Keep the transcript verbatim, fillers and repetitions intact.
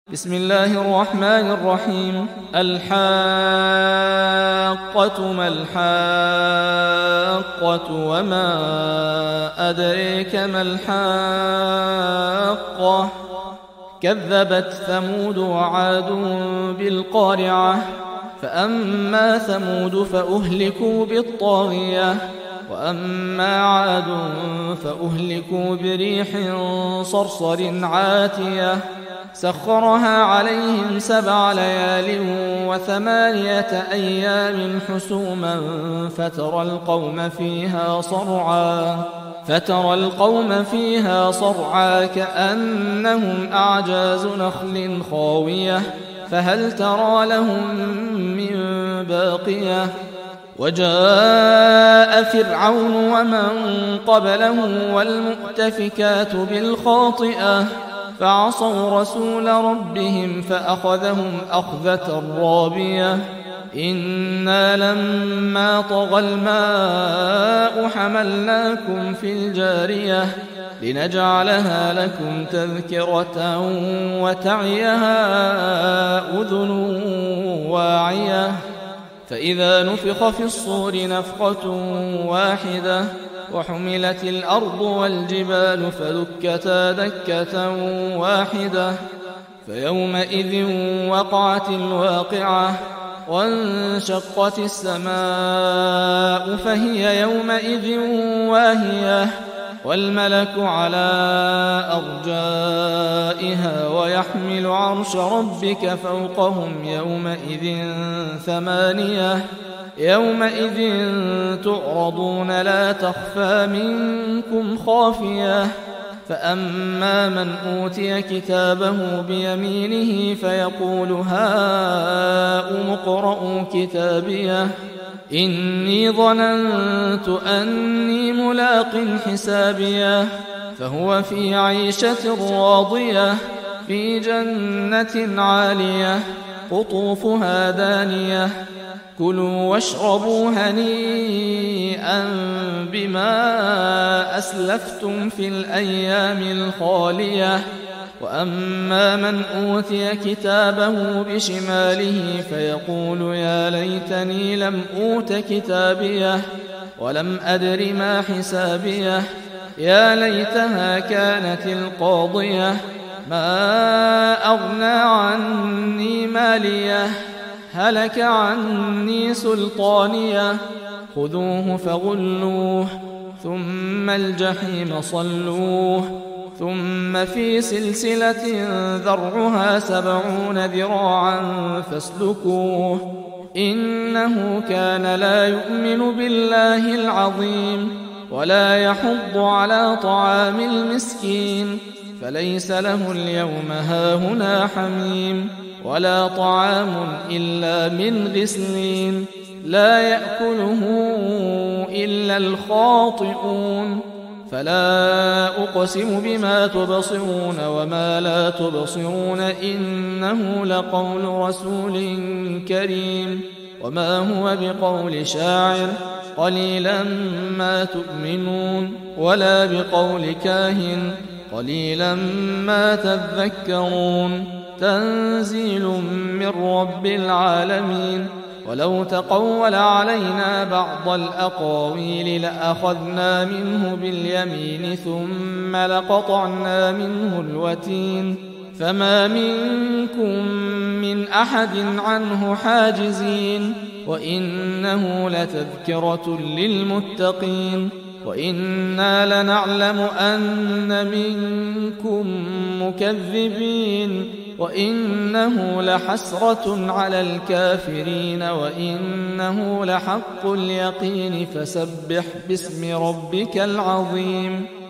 بسم الله الرحمن الرحيم. الحاقة ما الحاقة وما أدريك ما الحاقة. كذبت ثمود وعاد بالقارعة. فأما ثمود فأهلكوا بالطاغية وأما عاد فأهلكوا بريح صرصر عاتية سخرها عليهم سبع ليال وثمانية أيام حسوما فترى القوم فيها صرعا فترى القوم فيها صرعا كأنهم أعجاز نخل خاوية فهل ترى لهم من باقية. وجاء فرعون ومن قبله والمؤتفكات بالخاطئة فعصوا رسول ربهم فأخذهم أخذة رابية. إنا لما طغى الماء حملناكم في الجارية لنجعلها لكم تذكرة وتعيها أذن واعية. فإذا نفخ في الصور نفخة واحدة وحملت الأرض والجبال فدكتا دكة واحدة فيومئذ وقعت الواقعة وانشقت السماء فهي يومئذ واهية والملك على أرجائها ويحمل عرش ربك فوقهم يومئذ ثمانية يومئذ تعرضون لا تخفى منكم خافية. فأما من أوتي كتابه بيمينه فيقول هاؤم اقرءوا كتابيه إني ظننت أني ملاق حسابيه فهو في عيشة راضية في جنة عالية قطوفها دانية كلوا واشربوا هنيئا بما أسلفتم في الأيام الخالية. وأما من أوتي كتابه بشماله فيقول يا ليتني لم أوت كتابيه ولم أدر ما حسابيه يا ليتها كانت القاضية ما أغنى عني ماليه هلك عني سلطانيه خذوه فغلوه ثم الجحيم صلوه ثم في سلسلة ذرعها سبعون ذراعا فاسلكوه إنه كان لا يؤمن بالله العظيم ولا يحض على طعام المسكين فليس له اليوم هاهنا حميم ولا طعام إلا من غسلين لا يأكله إلا الخاطئون. فلا أقسم بما تبصرون وما لا تبصرون إنه لقول رسول كريم وما هو بقول شاعر قليلا ما تؤمنون ولا بقول كاهن قليلا ما تذكرون. تنزيل من رب العالمين. ولو تقول علينا بعض الأقاويل لأخذنا منه باليمين ثم لقطعنا منه الوتين فما منكم من أحد عنه حاجزين. وإنه لتذكرة للمتقين وإنا لنعلم أن منكم مكذبين وإنه لحسرة على الكافرين وإنه لحق اليقين فسبح باسم ربك العظيم.